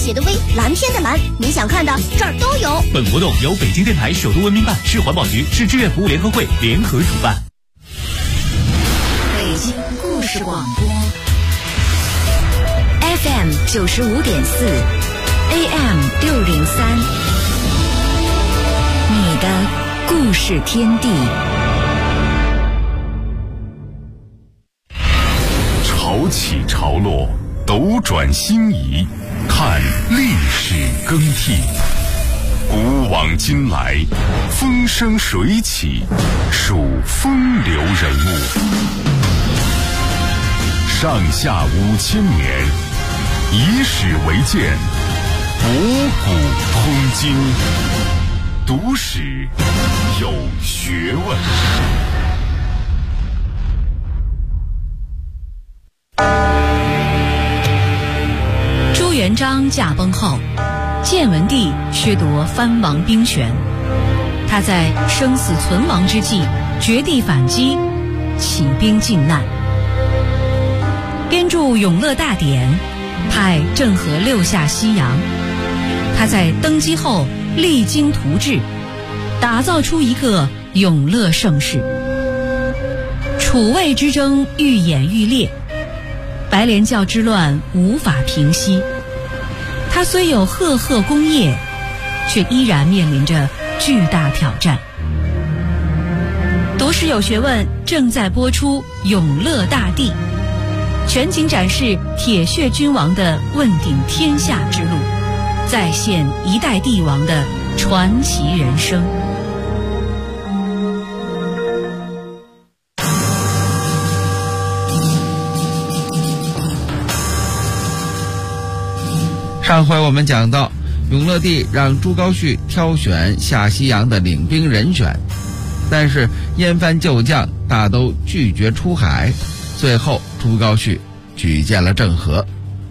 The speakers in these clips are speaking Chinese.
写的微，蓝天的蓝，你想看的这儿都有。 本活动由北京电台首都文明办、市环保局、市志愿服务联合会联合主办。 北京故事广播 FM 95.4 AM 603，你的故事天地。 潮起潮落，斗转星移，看历史更替。古往今来，风生水起，数风流人物。上下5000年，以史为鉴，博古通今。读史有学问。 朱元璋驾崩后，建文帝削夺藩王兵权，他在生死存亡之际绝地反击，起兵靖难，编著《永乐大典》，派郑和6下西洋。他在登基后励精图治，打造出一个永乐盛世。楚魏之争愈演愈烈，白莲教之乱无法平息。他虽有赫赫功业，却依然面临着巨大挑战。读史有学问正在播出《永乐大帝》，全景展示铁血君王的问鼎天下之路，再现一代帝王的传奇人生。 上回我们讲到，永乐帝让朱高煦挑选下西洋的领兵人选，但是燕藩旧将大都拒绝出海，最后朱高煦举荐了郑和。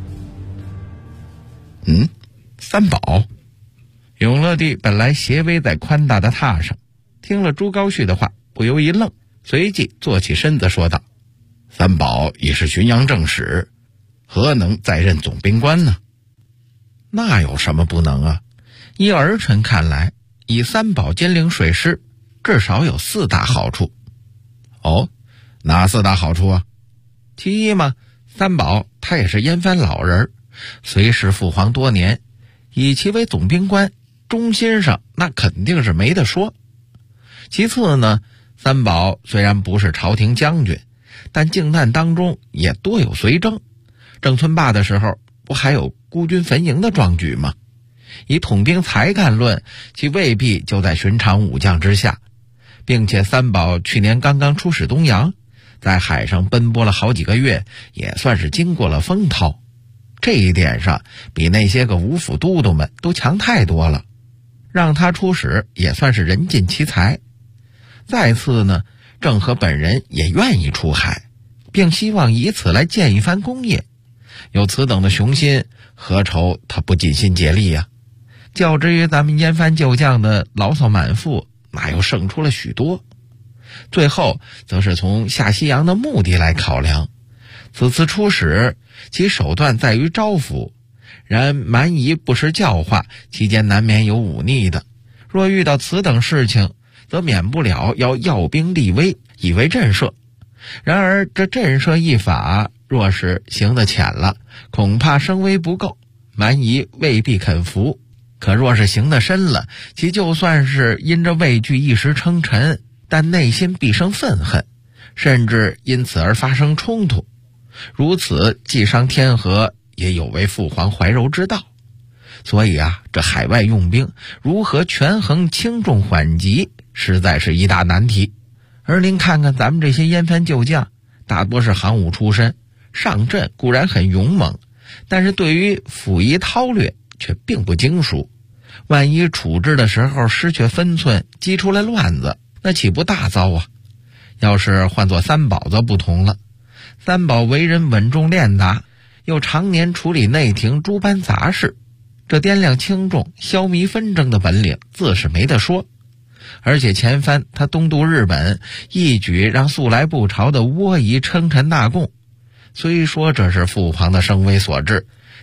三宝。永乐帝本来斜偎在宽大的榻上，听了朱高煦的话，不由一愣，随即坐起身子说道：三宝已是浔阳正使，何能再任总兵官呢？那有什么不能啊？依儿臣看来，以三宝兼领水师，至少有4大好处。哦，哪4大好处啊？其一嘛，三宝他也是燕藩老人，随侍父皇多年，以其为总兵官，忠心上那肯定是没得说。其次呢，三宝虽然不是朝廷将军，但靖难当中也多有随征。郑村坝的时候，不还有孤军焚营的壮举吗？以统兵才干论，其未必就在寻常武将之下。并且三宝去年刚刚出使东洋，在海上奔波了好几个月，也算是经过了风涛。这一点上比那些个武府都督们都强太多了，让他出使也算是人尽其才。再次呢，郑和本人也愿意出海，并希望以此来建一番功业。有此等的雄心，何愁他不尽心竭力呀？较之于咱们燕藩旧将的牢骚满腹，那又胜出了许多。最后则是从下西洋的目的来考量，此次出使其手段在于招抚，然蛮夷不识教化，期间难免有忤逆的。若遇到此等事情，则免不了要耀兵立威，以为震慑。然而这震慑一法若是行得浅了，恐怕声威不够，蛮夷未必肯服。可若是行得深了，其就算是因着畏惧一时称臣，但内心必生愤恨，甚至因此而发生冲突。如此既伤天和，也有违父皇怀柔之道。所以这海外用兵如何权衡轻重缓急，实在是一大难题。而您看看咱们这些燕藩旧将，大多是行伍出身，上阵固然很勇猛，但是对于辅夷韬略却并不精熟。万一处置的时候失去分寸，激出来乱子，那岂不大糟啊？要是换作三宝则不同了。三宝为人稳重练达，又常年处理内廷诸般杂事，这掂量轻重、消弭纷争的本领自是没得说。而且前番他东渡日本，一举让素来不朝的倭夷称臣纳贡。虽说这是父皇的声威所致，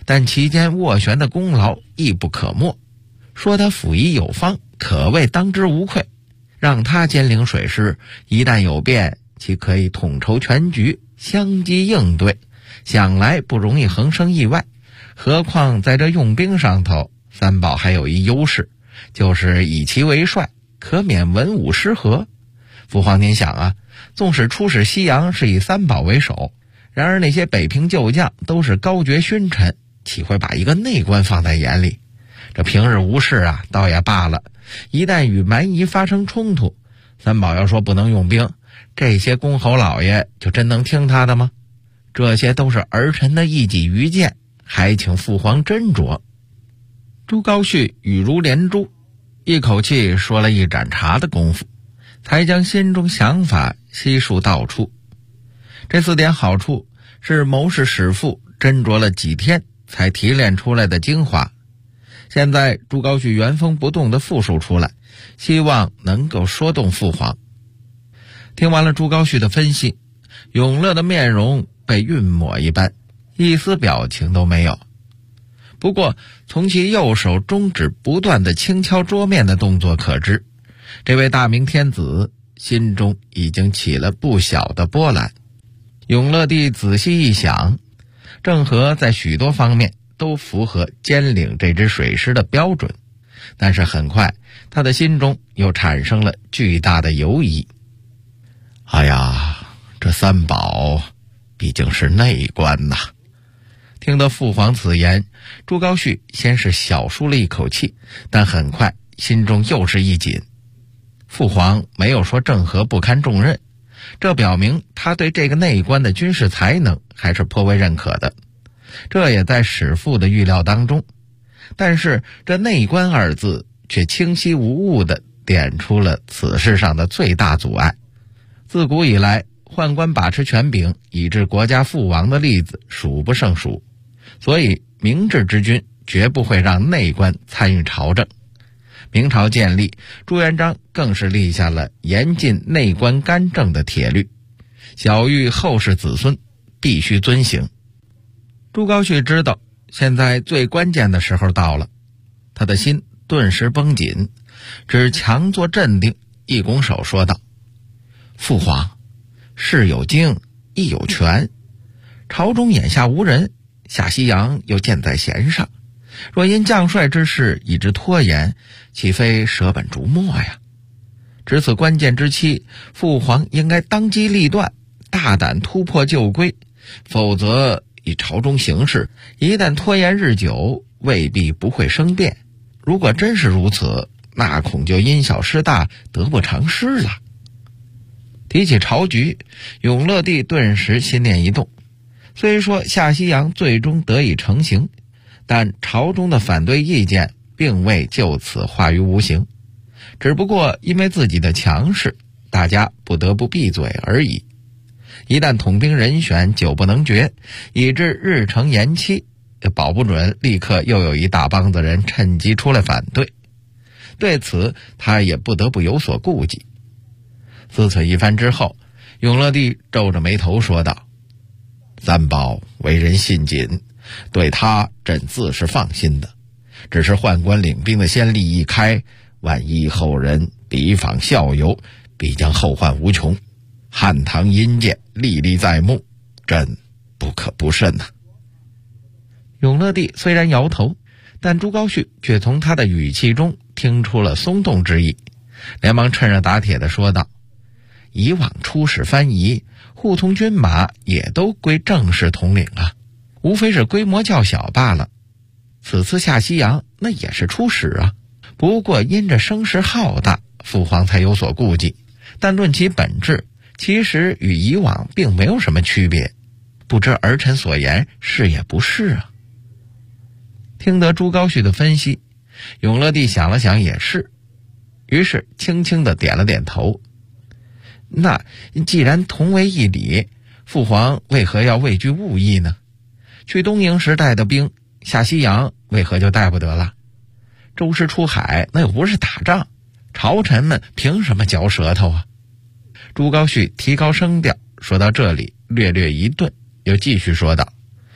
但其间斡旋的功劳亦不可没，说他辅以有方，可谓当之无愧。让他兼领水师，一旦有变，其可以统筹全局，相机应对，想来不容易横生意外。何况在这用兵上头，三宝还有一优势，就是以其为帅，可免文武失和。父皇您想啊，纵使出使西洋是以三宝为首，然而那些北平旧将都是高爵勋臣，岂会把一个内官放在眼里？这平日无事啊，倒也罢了，一旦与蛮夷发生冲突，三宝要说不能用兵，这些公侯老爷就真能听他的吗？这些都是儿臣的一己愚见，还请父皇斟酌。朱高煦语如连珠，一口气说了一盏茶的功夫，才将心中想法悉数道出。这4点好处是谋士史父斟酌了几天才提炼出来的精华，现在朱高煦原封不动地复述出来，希望能够说动父皇。听完了朱高煦的分析，永乐的面容被晕抹一般，一丝表情都没有。不过从其右手中指不断地轻敲桌面的动作可知，这位大明天子心中已经起了不小的波澜。永乐帝仔细一想，郑和在许多方面都符合兼领这支水师的标准，但是很快他的心中又产生了巨大的犹疑。哎呀，这三宝毕竟是内官呐。听得父皇此言，朱高煦先是小舒了一口气，但很快心中又是一紧。父皇没有说郑和不堪重任，这表明他对这个内官的军事才能还是颇为认可的，这也在史父的预料当中。但是这内官二字却清晰无误地点出了此事上的最大阻碍。自古以来，宦官把持权柄以致国家覆亡的例子数不胜数，所以明智之君绝不会让内官参与朝政。明朝建立，朱元璋更是立下了严禁内官干政的铁律，晓谕后世子孙必须遵行。朱高煦知道现在最关键的时候到了，他的心顿时绷紧，只强作镇定，一拱手说道：父皇，事有经，亦有权，朝中眼下无人，下西洋又箭在弦上，若因将帅之事以致拖延，岂非舍本逐末呀？值此关键之期，父皇应该当机立断，大胆突破旧规，否则以朝中形势，一旦拖延日久，未必不会生变。如果真是如此，那恐就因小失大，得不偿失了。提起朝局，永乐帝顿时心念一动。虽说下西洋最终得以成行，但朝中的反对意见并未就此化于无形，只不过因为自己的强势，大家不得不闭嘴而已。一旦统兵人选久不能决，以致日程延期，保不准立刻又有一大帮子人趁机出来反对。对此他也不得不有所顾忌。思忖一番之后，永乐帝皱着眉头说道：三宝为人信谨，对他朕自是放心的，只是宦官领兵的先例一开，万一后人比仿效尤，必将后患无穷。汉唐阴间历历在目，朕不可不慎呐。永乐帝虽然摇头，但朱高煦却从他的语气中听出了松动之意，连忙趁热打铁地说道：以往出使藩夷，护从军马也都归正式统领啊，无非是规模较小罢了。此次下西洋那也是出使啊，不过因着声势浩大，父皇才有所顾忌，但论其本质，其实与以往并没有什么区别。不知儿臣所言是也不是啊。听得朱高煦的分析，永乐帝想了想也是，于是轻轻地点了点头。那既然同为一理，父皇为何要畏惧误意呢？去东瀛时代的兵，下西洋为何就带不得了？周师出海那又不是打仗，朝臣们凭什么嚼舌头啊？朱高煦提高声调，说到这里略略一顿，又继续说道：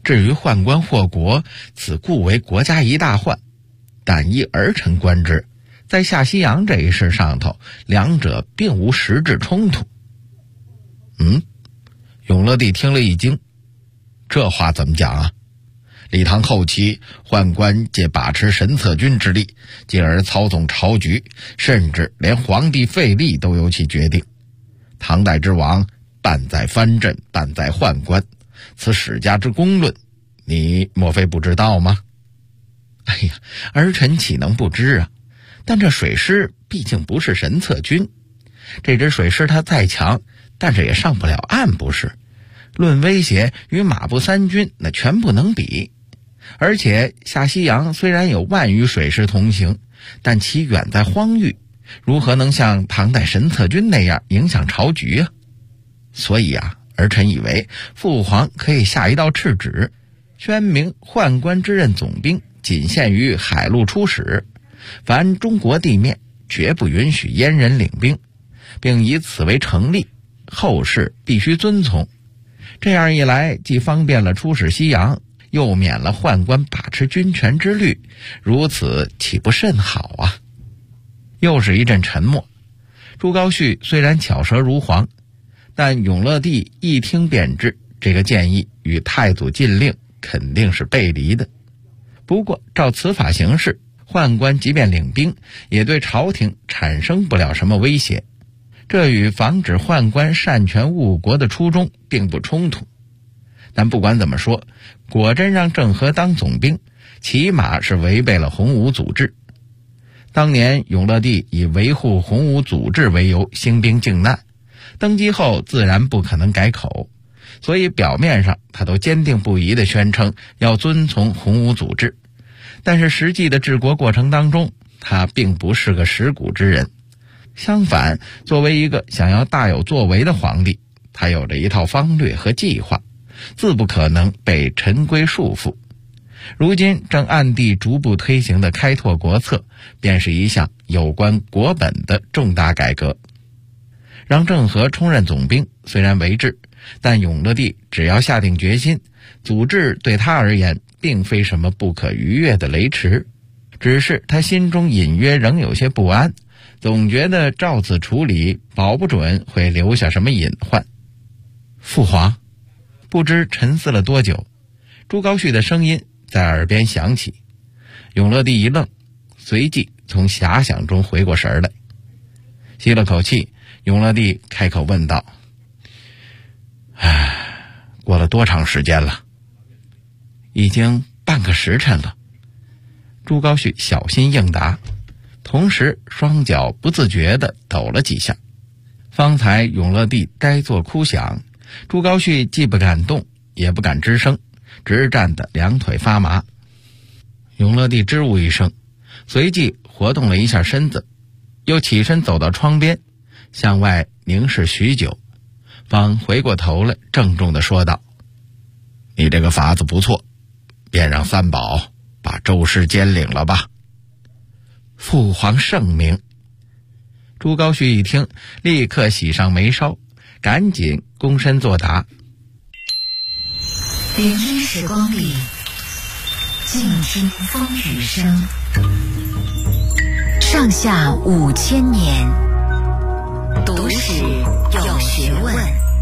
至于宦官祸国，此故为国家一大患，但依儿臣观之，在下西洋这一事上头，两者并无实质冲突。永乐帝听了一惊，这话怎么讲啊？李唐后期，宦官借把持神策军之力，进而操纵朝局，甚至连皇帝废立都由其决定。唐代之王，半在藩镇，半在宦官，此史家之公论，你莫非不知道吗？哎呀，儿臣岂能不知啊？但这水师毕竟不是神策军，这支水师它再强，但是也上不了岸，不是？论威胁，与马步三军那全不能比。而且下西洋虽然有万余水师同行，但其远在荒域，如何能像唐代神策军那样影响朝局啊？所以啊，儿臣以为父皇可以下一道敕旨，宣明宦官之任总兵仅限于海陆出使，凡中国地面绝不允许阉人领兵，并以此为成例，后世必须遵从。这样一来，既方便了出使西洋，又免了宦官把持军权之虑，如此岂不甚好啊？又是一阵沉默。朱高煦虽然巧舌如簧，但永乐帝一听便知，这个建议与太祖禁令肯定是背离的。不过照此法行事，宦官即便领兵，也对朝廷产生不了什么威胁，这与防止宦官擅权误国的初衷并不冲突。但不管怎么说，果真让郑和当总兵，起码是违背了洪武祖制。当年永乐帝以维护洪武祖制为由兴兵靖难，登基后自然不可能改口，所以表面上他都坚定不移地宣称要遵从洪武祖制，但是实际的治国过程当中，他并不是个食古之人。相反，作为一个想要大有作为的皇帝，他有着一套方略和计划，自不可能被陈规束缚。如今正暗地逐步推行的开拓国策，便是一项有关国本的重大改革。让郑和充任总兵虽然为治，但永乐帝只要下定决心，祖制对他而言并非什么不可逾越的雷池，只是他心中隐约仍有些不安，总觉得照此处理，保不准会留下什么隐患。父皇，不知沉思了多久，朱高煦的声音在耳边响起。永乐帝一愣，随即从遐想中回过神来，吸了口气，永乐帝开口问道：过了多长时间了？已经半个时辰了。朱高煦小心应答，同时双脚不自觉地抖了几下。方才永乐帝该做哭响，朱高煦既不敢动，也不敢吱声，直站得两腿发麻。永乐帝支吾一声，随即活动了一下身子，又起身走到窗边，向外凝视许久，方回过头来郑重地说道：你这个法子不错，便让三宝把周氏监领了吧。父皇圣明。朱高煦一听，立刻喜上眉梢，赶紧躬身作答： 点滴时光里，静听风雨声。上下5000年，读史有学问。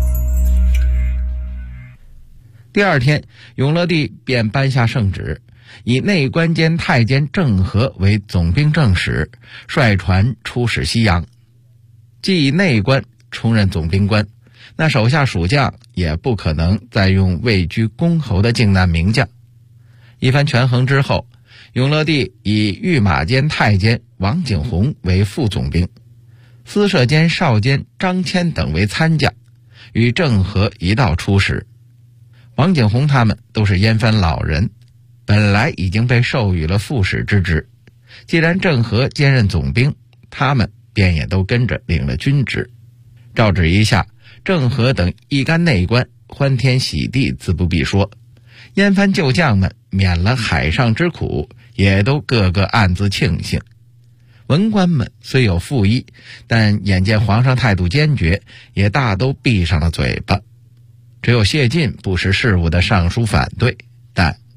第二天，永乐帝便颁下圣旨，以内官监太监郑和为总兵正使，率船出使西洋。既以内官充任总兵官，那手下属将也不可能再用位居公侯的靖难名将。一番权衡之后，永乐帝以御马监太监王景洪为副总兵，司舍监少监张骞等为参将，与郑和一道出使。王景洪他们都是燕藩老人，本来已经被授予了副使之职，既然郑和兼任总兵，他们便也都跟着领了军职。诏旨一下，郑和等一干内官欢天喜地自不必说，燕藩旧将们免了海上之苦，也都个个暗自庆幸。文官们虽有附议，但眼见皇上态度坚决，也大都闭上了嘴巴。只有谢晋不识时务的上书反对，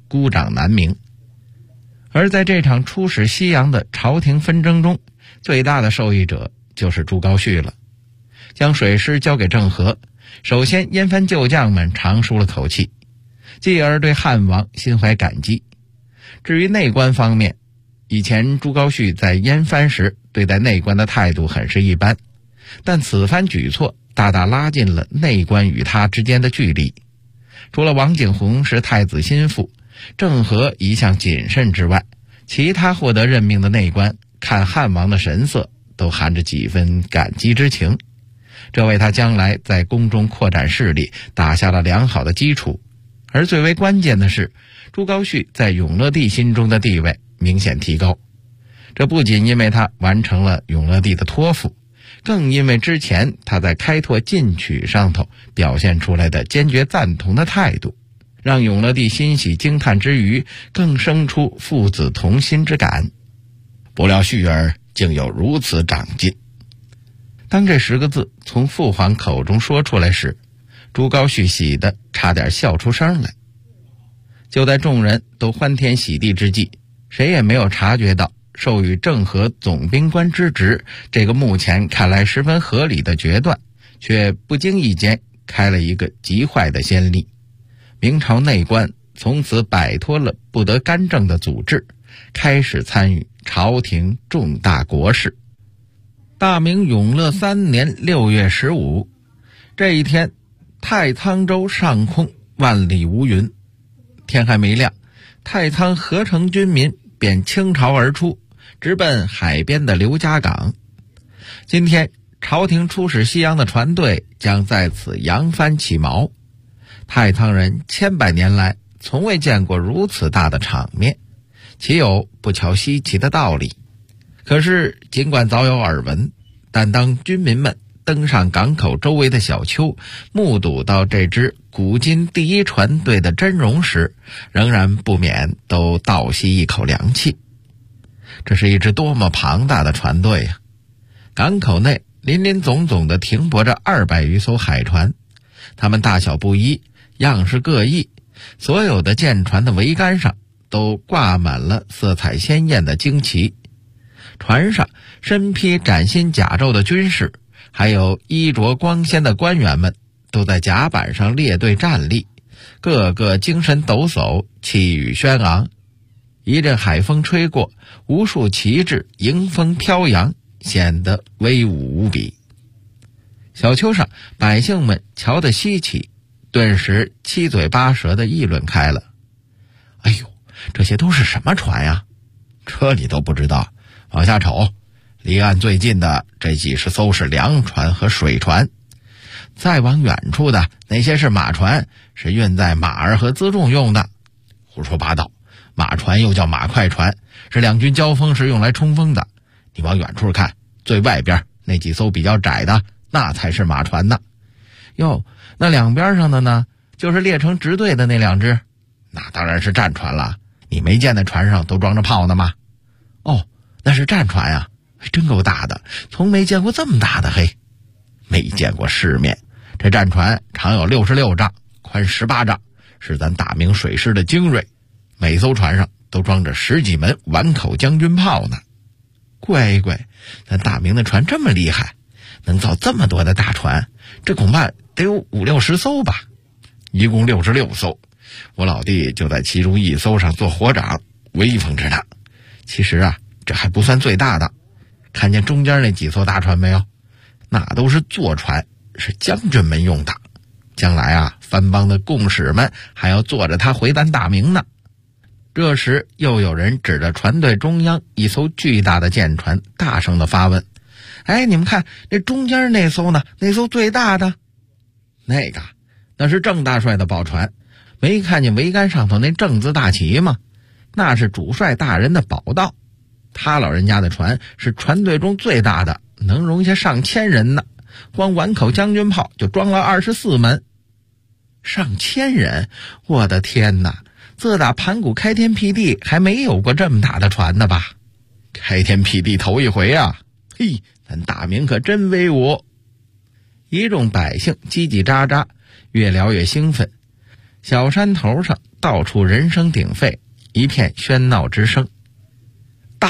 孤掌难鸣。而在这场出使西洋的朝廷纷争中，最大的受益者就是朱高煦了。将水师交给郑和，首先燕藩旧将们长舒了口气，继而对汉王心怀感激。至于内官方面，以前朱高煦在燕藩时对待内官的态度很是一般，但此番举措大大拉近了内官与他之间的距离。除了王景洪是太子心腹，郑和一向谨慎之外，其他获得任命的内官看汉王的神色都含着几分感激之情，这为他将来在宫中扩展势力打下了良好的基础。而最为关键的是，朱高煦在永乐帝心中的地位明显提高。这不仅因为他完成了永乐帝的托付，更因为之前他在开拓进取上头表现出来的坚决赞同的态度，让永乐帝欣喜惊叹之余，更生出父子同心之感。不料煦儿竟有如此长进。当这10个字从父皇口中说出来时，朱高煦喜得差点笑出声来。就在众人都欢天喜地之际，谁也没有察觉到授予郑和总兵官之职这个目前看来十分合理的决断，却不经意间开了一个极坏的先例。明朝内官从此摆脱了不得干政的组织，开始参与朝廷重大国事。大明永乐3年6月15，这一天，太仓州上空万里无云，天还没亮，太仓合城军民便倾巢而出，直奔海边的刘家港。今天朝廷出使西洋的船队将在此扬帆起锚。太仓人千百年来从未见过如此大的场面，岂有不瞧稀奇的道理？可是尽管早有耳闻，但当军民们登上港口周围的小丘，目睹到这支古今第一船队的真容时，仍然不免都倒吸一口凉气。这是一支多么庞大的船队呀！港口内林林总总地停泊着200余艘海船，它们大小不一，样式各异，所有的舰船的桅杆上都挂满了色彩鲜艳的旌旗。船上身披崭新甲胄的军士，还有衣着光鲜的官员们，都在甲板上列队站立，个个精神抖擞，气宇轩昂。一阵海风吹过，无数旗帜迎风飘扬，显得威武无比。小丘上百姓们瞧得稀奇，顿时七嘴八舌地议论开了。哎呦，这些都是什么船呀？这你都不知道？往下瞅，离岸最近的这几十艘是粮船和水船，再往远处的那些是马船，是运载马儿和辎重用的。胡说八道，马船又叫马快船，是两军交锋时用来冲锋的。你往远处看，最外边那几艘比较窄的，那才是马船呢。哟，那两边上的呢，就是列成直队的那两只，那当然是战船了。你没见那船上都装着炮呢吗？哦，那是战船呀，真够大的，从没见过这么大的。嘿，没见过世面。这战船长有66丈，宽18丈，是咱大明水师的精锐，每艘船上都装着10几门碗口将军炮呢。乖乖，咱大明的船这么厉害，能造这么多的大船，这恐怕得有50、60艘吧，一共66艘。我老弟就在其中一艘上做火长，威风着呢。其实啊，这还不算最大的，看见中间那几艘大船没有？那都是坐船，是将军们用的。将来啊，藩邦的贡使们还要坐着它回咱大明呢。这时又有人指着船队中央一艘巨大的舰船大声地发问：哎，你们看那中间那艘呢？那艘最大的那是郑大帅的宝船，没看见桅杆上头那郑字大旗吗？那是主帅大人的宝道，他老人家的船是船队中最大的，能容下上千人呢。光碗口将军炮就装了24门。上千人，我的天哪！自打盘古开天辟地还没有过这么大的船呢吧？开天辟地头一回啊！嘿，咱大明可真威武！一众百姓叽叽喳喳，越聊越兴奋。 小山头上到处人声鼎沸，一片喧闹之声。到！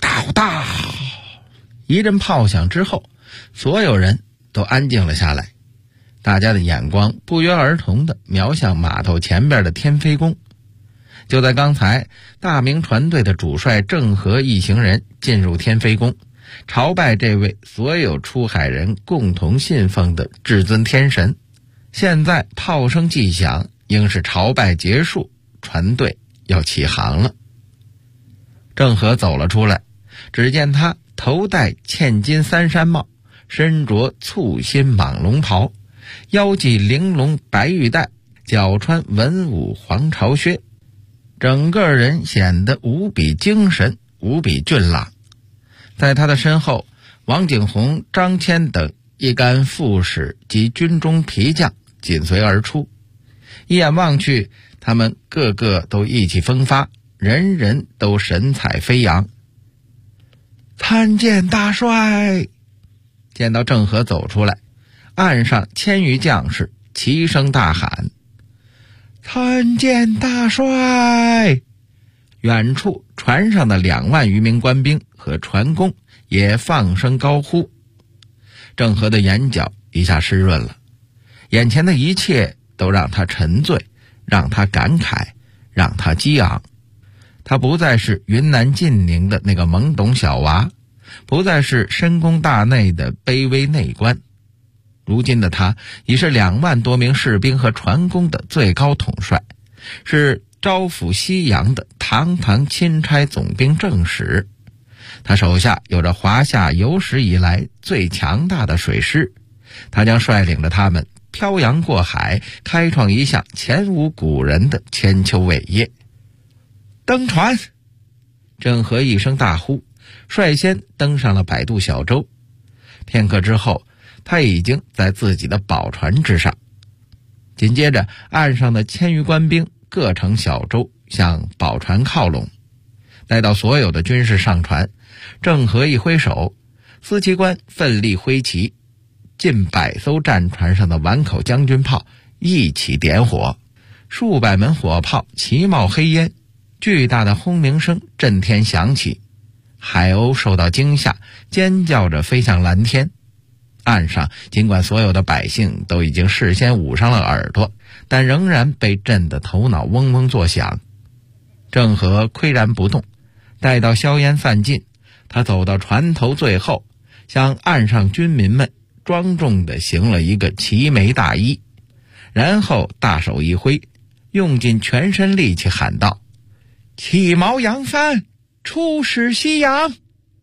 一阵炮响之后，所有人都安静了下来，大家的眼光不约而同地瞄向码头前边的天飞宫。就在刚才，大明船队的主帅郑和一行人进入天飞宫，朝拜这位所有出海人共同信奉的至尊天神。现在炮声既响，应是朝拜结束，船队要起航了。郑和走了出来，只见他头戴嵌金三山帽，身着簇新蟒龙袍，腰系玲珑白玉带，脚穿文武黄朝靴，整个人显得无比精神，无比俊朗。在他的身后，王景洪、张骞等一干副使及军中皮将紧随而出。一眼望去，他们个个都意气风发，人人都神采飞扬。参见大帅！见到郑和走出来，岸上1000余将士齐声大喊：参见大帅！远处船上的2万余名官兵和船工也放声高呼。郑和的眼角一下湿润了，眼前的一切都让他沉醉，让他感慨，让他激昂。他不再是云南晋宁的那个懵懂小娃，不再是深宫大内的卑微内官，如今的他已是2万多名士兵和船工的最高统帅，是招抚西洋的堂堂钦差总兵正使。他手下有着华夏有史以来最强大的水师，他将率领着他们漂洋过海，开创一项前无古人的千秋伟业。登船！郑和一声大呼，率先登上了摆渡小舟。片刻之后，他已经在自己的宝船之上。紧接着，岸上的1000余官兵各乘小舟向宝船靠拢。待到所有的军士上船，郑和一挥手，司旗官奋力挥旗，近100艘战船上的碗口将军炮一起点火，数百门火炮齐冒黑烟，巨大的轰鸣声震天响起，海鸥受到惊吓，尖叫着飞向蓝天。岸上尽管所有的百姓都已经事先捂上了耳朵，但仍然被震得头脑嗡嗡作响。郑和岿然不动，待到硝烟散尽，他走到船头最后，向岸上军民们庄重地行了一个齐眉大揖，然后大手一挥，用尽全身力气喊道：弃毛扬帆，出使西洋！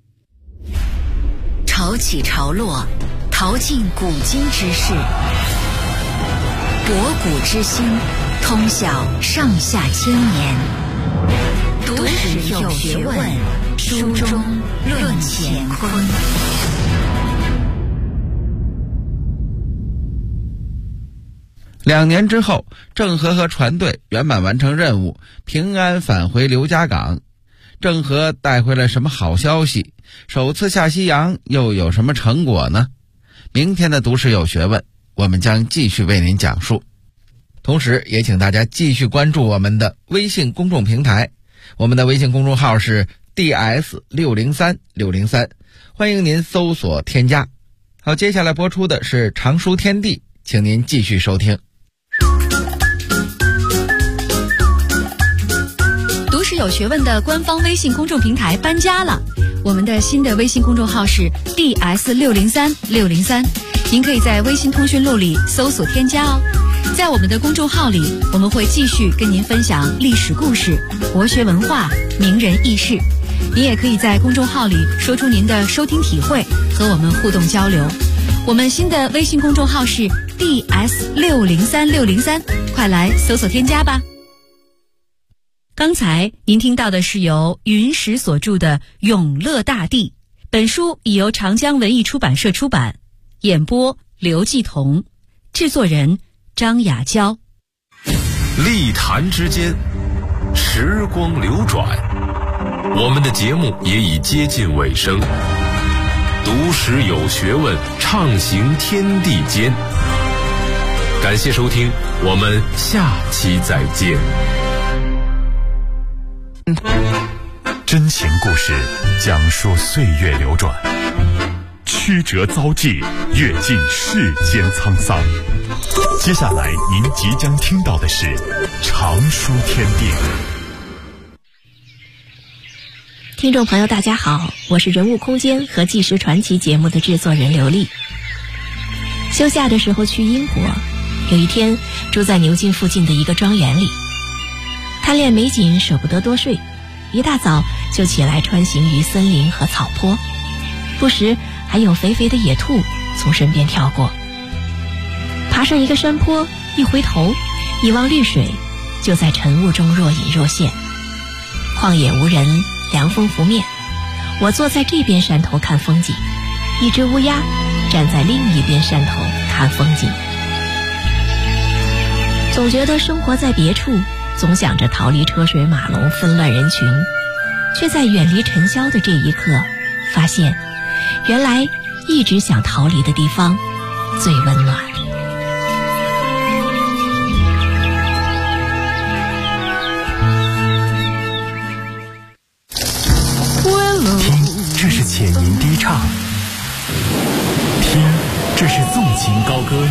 潮起潮落，淘尽古今之事，博古之心，通晓上下千年。读史有学问，书中论乾坤。 2年之后，郑和和船队圆满完成任务，平安返回刘家港。郑和带回了什么好消息？首次下西洋又有什么成果呢？明天的读史有学问，我们将继续为您讲述。同时也请大家继续关注我们的微信公众平台，我们的微信公众号是 DS603603，欢迎您搜索添加。好，接下来播出的是常书天地，请您继续收听。 读史有学问的官方微信公众平台搬家了，我们的新的微信公众号是 DS603603，您可以在微信通讯录里搜索添加哦。在我们的公众号里，我们会继续跟您分享历史故事、国学文化、名人轶事。您也可以在公众号里说出您的收听体会，和我们互动交流。我们新的微信公众号是 DS603603，快来搜索添加吧。刚才您听到的是由云石所著的《永乐大帝》，本书已由长江文艺出版社出版，演播刘继彤，制作人张雅娇。 历坛之间，时光流转，我们的节目也已接近尾声。读史有学问，畅行天地间。 感谢收听，我们下期再见。 真情故事讲述岁月流转，曲折遭际，阅尽世间沧桑。接下来您即将听到的是常书天地。 听众朋友大家好，我是人物空间和纪实传奇节目的制作人刘丽。休假的时候去英国，有一天住在牛津附近的一个庄园里，贪恋美景舍不得多睡，一大早就起来穿行于森林和草坡，不时还有肥肥的野兔从身边跳过。爬上一个山坡，一回头一望绿水，就在晨雾中若隐若现。旷野无人，凉风拂面，我坐在这边山头看风景，一只乌鸦站在另一边山头看风景。总觉得生活在别处，总想着逃离车水马龙纷乱人群，却在远离尘嚣的这一刻发现，原来一直想逃离的地方最温暖。 听，这是浅吟低唱；听，这是纵情高歌；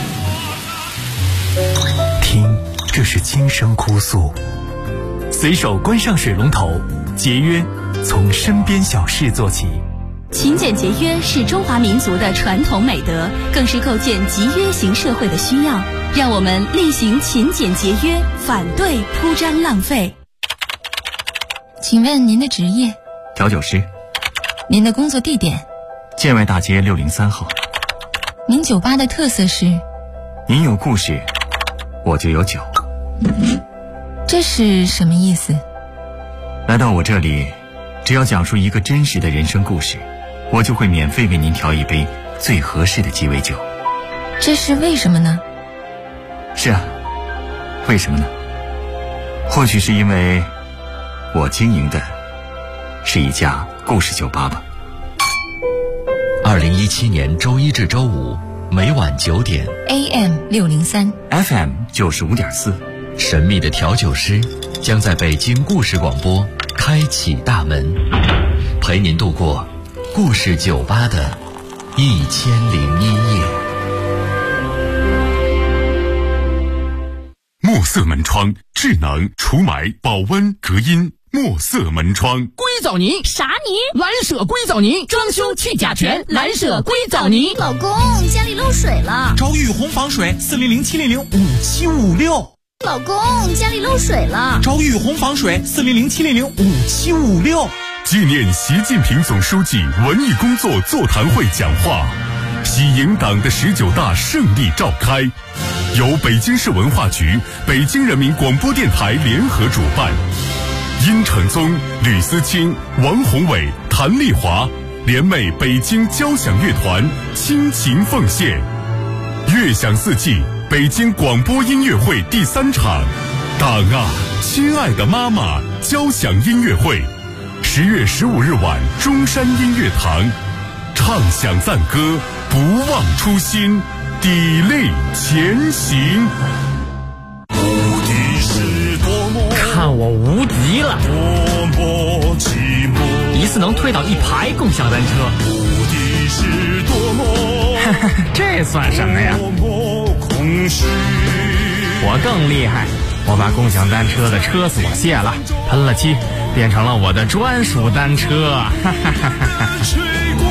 听，这是轻声哭诉。随手关上水龙头，节约从身边小事做起。 勤俭节约是中华民族的传统美德，更是构建集约型社会的需要。让我们厉行勤俭节约，反对铺张浪费。 请问您的职业？ 调酒师。 您的工作地点？ 建外大街603号。 您酒吧的特色是？ 您有故事，我就有酒。 这是什么意思？ 来到我这里，只要讲述一个真实的人生故事，我就会免费为您调一杯最合适的鸡尾酒。 这是为什么呢？ 是啊，为什么呢？或许是因为我经营的是一家故事酒吧吧。 2017年周一至周五每晚9点 AM 603 FM 95.4， 神秘的调酒师将在北京故事广播开启大门，陪您度过故事酒吧的1001夜。 墨色门窗，智能除霾、保温、隔音。墨色门窗， 硅藻泥啥泥？ 蓝舍硅藻泥，装修去甲醛，蓝舍硅藻泥。 老公，家里漏水了。 找雨虹防水400-700-5756。 老公，家里漏水了。 找雨虹防水400-700-5756。 纪念习近平总书记文艺工作座谈会讲话，喜迎党的19大胜利召开，由北京市文化局、北京人民广播电台联合主办。殷承宗、吕思清、王宏伟、谭丽华联袂北京交响乐团倾情奉献乐享四季北京广播音乐会第3场党啊亲爱的妈妈交响音乐会，10月15日晚中山音乐堂，唱响赞歌，不忘初心，砥砺前行。 看我无敌了！一次能推倒1排共享单车。这算什么呀？我更厉害，我把共享单车的车锁卸了，喷了漆，变成了我的专属单车。